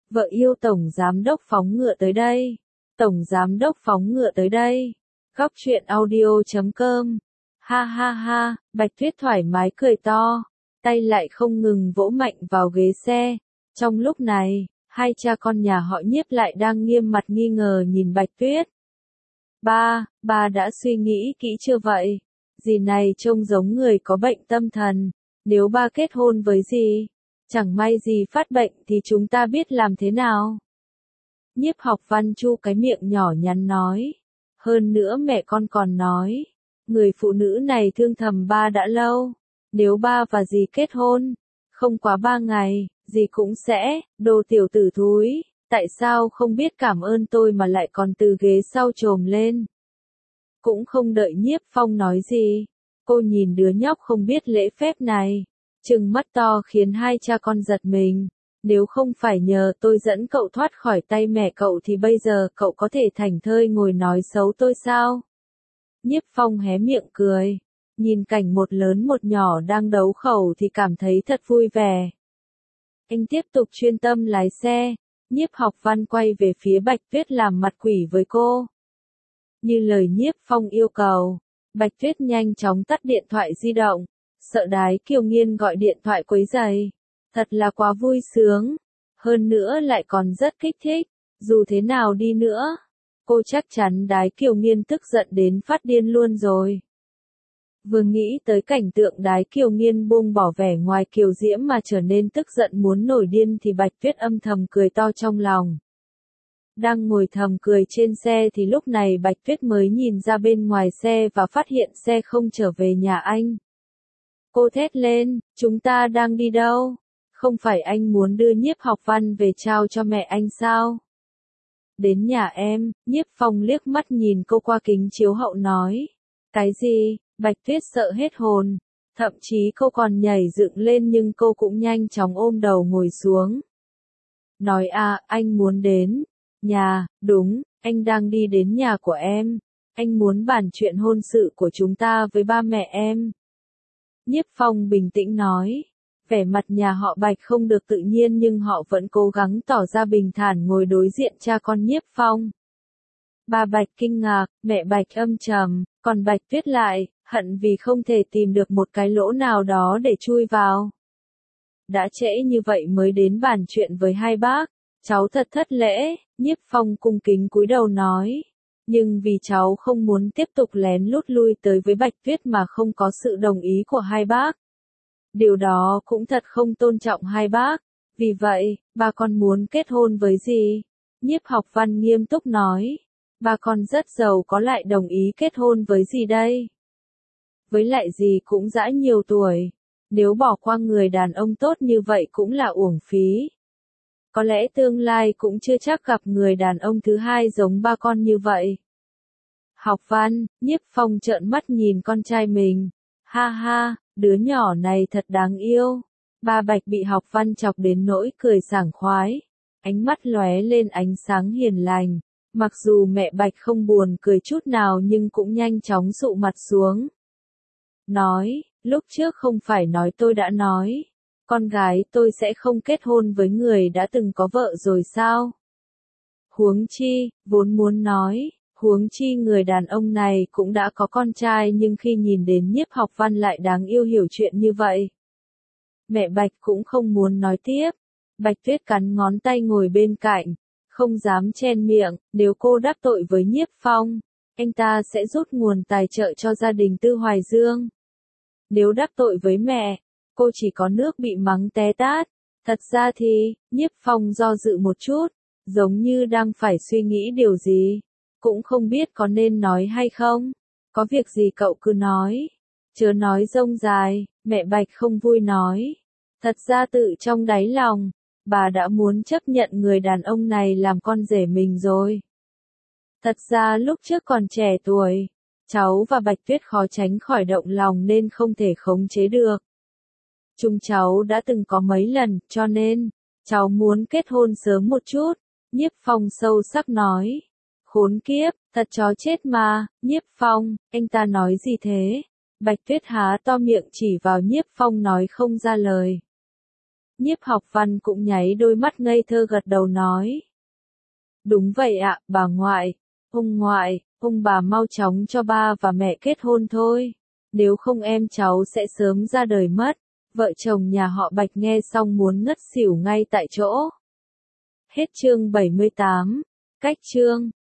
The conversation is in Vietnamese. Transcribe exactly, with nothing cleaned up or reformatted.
Vợ yêu tổng giám đốc phóng ngựa tới đây. Tổng giám đốc phóng ngựa tới đây. Góc truyện audio chấm com. Ha ha ha, Bạch Tuyết thoải mái cười to, tay lại không ngừng vỗ mạnh vào ghế xe. Trong lúc này, hai cha con nhà họ Nhiếp lại đang nghiêm mặt nghi ngờ nhìn Bạch Tuyết. Ba, ba đã suy nghĩ kỹ chưa vậy? Dì này trông giống người có bệnh tâm thần. Nếu ba kết hôn với dì, chẳng may gì phát bệnh thì chúng ta biết làm thế nào? Nhiếp Học Văn chu cái miệng nhỏ nhắn nói. Hơn nữa mẹ con còn nói, người phụ nữ này thương thầm ba đã lâu. Nếu ba và dì kết hôn, không quá ba ngày, dì cũng sẽ, đồ tiểu tử thúi, tại sao không biết cảm ơn tôi mà lại còn từ ghế sau chồm lên. Cũng không đợi Nhiếp Phong nói gì, cô nhìn đứa nhóc không biết lễ phép này, trừng mắt to khiến hai cha con giật mình. Nếu không phải nhờ tôi dẫn cậu thoát khỏi tay mẹ cậu thì bây giờ cậu có thể thảnh thơi ngồi nói xấu tôi sao? Nhiếp Phong hé miệng cười, nhìn cảnh một lớn một nhỏ đang đấu khẩu thì cảm thấy thật vui vẻ. Anh tiếp tục chuyên tâm lái xe, Nhiếp Học Văn quay về phía Bạch Tuyết làm mặt quỷ với cô. Như lời Nhiếp Phong yêu cầu, Bạch Tuyết nhanh chóng tắt điện thoại di động, sợ Đái Kiều Nghiên gọi điện thoại quấy rầy. Thật là quá vui sướng, hơn nữa lại còn rất kích thích, dù thế nào đi nữa, cô chắc chắn Đái Kiều Nghiên tức giận đến phát điên luôn rồi. Vừa nghĩ tới cảnh tượng Đái Kiều Nghiên buông bỏ vẻ ngoài kiều diễm mà trở nên tức giận muốn nổi điên thì Bạch Tuyết âm thầm cười to trong lòng. Đang ngồi thầm cười trên xe thì lúc này Bạch Tuyết mới nhìn ra bên ngoài xe và phát hiện xe không trở về nhà anh. Cô thét lên, chúng ta đang đi đâu? Không phải anh muốn đưa Nhiếp Học Văn về trao cho mẹ anh sao? Đến nhà em, Nhiếp Phong liếc mắt nhìn cô qua kính chiếu hậu nói. Cái gì? Bạch Tuyết sợ hết hồn. Thậm chí cô còn nhảy dựng lên nhưng cô cũng nhanh chóng ôm đầu ngồi xuống. Nói à, anh muốn đến nhà, đúng, anh đang đi đến nhà của em. Anh muốn bàn chuyện hôn sự của chúng ta với ba mẹ em. Nhiếp Phong bình tĩnh nói. Vẻ mặt nhà họ Bạch không được tự nhiên nhưng họ vẫn cố gắng tỏ ra bình thản ngồi đối diện cha con Nhiếp Phong. Ba Bạch kinh ngạc, mẹ Bạch âm trầm, còn Bạch Tuyết lại, hận vì không thể tìm được một cái lỗ nào đó để chui vào. Đã trễ như vậy mới đến bàn chuyện với hai bác, cháu thật thất lễ, Nhiếp Phong cung kính cúi đầu nói. Nhưng vì cháu không muốn tiếp tục lén lút lui tới với Bạch Tuyết mà không có sự đồng ý của hai bác. Điều đó cũng thật không tôn trọng hai bác, vì vậy, ba con muốn kết hôn với dì. Nhiếp Học Văn nghiêm túc nói, ba con rất giàu có lại đồng ý kết hôn với dì đây. Với lại dì cũng đã nhiều tuổi, nếu bỏ qua người đàn ông tốt như vậy cũng là uổng phí. Có lẽ tương lai cũng chưa chắc gặp người đàn ông thứ hai giống ba con như vậy. Học Văn, Nhiếp Phong trợn mắt nhìn con trai mình, ha ha. Đứa nhỏ này thật đáng yêu. Ba Bạch bị Học Văn chọc đến nỗi cười sảng khoái. Ánh mắt lóe lên ánh sáng hiền lành. Mặc dù mẹ Bạch không buồn cười chút nào nhưng cũng nhanh chóng sụ mặt xuống. Nói, lúc trước không phải nói tôi đã nói. Con gái tôi sẽ không kết hôn với người đã từng có vợ rồi sao? Huống chi, vốn muốn nói. Huống chi người đàn ông này cũng đã có con trai nhưng khi nhìn đến Nhiếp Học Văn lại đáng yêu hiểu chuyện như vậy. Mẹ Bạch cũng không muốn nói tiếp. Bạch Tuyết cắn ngón tay ngồi bên cạnh, không dám chen miệng, nếu cô đắc tội với Nhiếp Phong, anh ta sẽ rút nguồn tài trợ cho gia đình Tư Hoài Dương. Nếu đắc tội với mẹ, cô chỉ có nước bị mắng té tát. Thật ra thì, Nhiếp Phong do dự một chút, giống như đang phải suy nghĩ điều gì. Cũng không biết có nên nói hay không. Có việc gì cậu cứ nói. Chớ nói rông dài, mẹ Bạch không vui nói. Thật ra tự trong đáy lòng, bà đã muốn chấp nhận người đàn ông này làm con rể mình rồi. Thật ra lúc trước còn trẻ tuổi, cháu và Bạch Tuyết khó tránh khỏi động lòng nên không thể khống chế được. Chúng cháu đã từng có mấy lần, cho nên, cháu muốn kết hôn sớm một chút. Nhiếp Phong sâu sắc nói. Khốn kiếp, thật chó chết mà, Nhiếp Phong, anh ta nói gì thế? Bạch Tuyết há to miệng chỉ vào Nhiếp Phong nói không ra lời. Nhiếp Học Văn cũng nháy đôi mắt ngây thơ gật đầu nói. Đúng vậy ạ, bà ngoại, ông ngoại, ông bà mau chóng cho ba và mẹ kết hôn thôi. Nếu không em cháu sẽ sớm ra đời mất. Vợ chồng nhà họ Bạch nghe xong muốn ngất xỉu ngay tại chỗ. Hết chương bảy mươi tám. Cách chương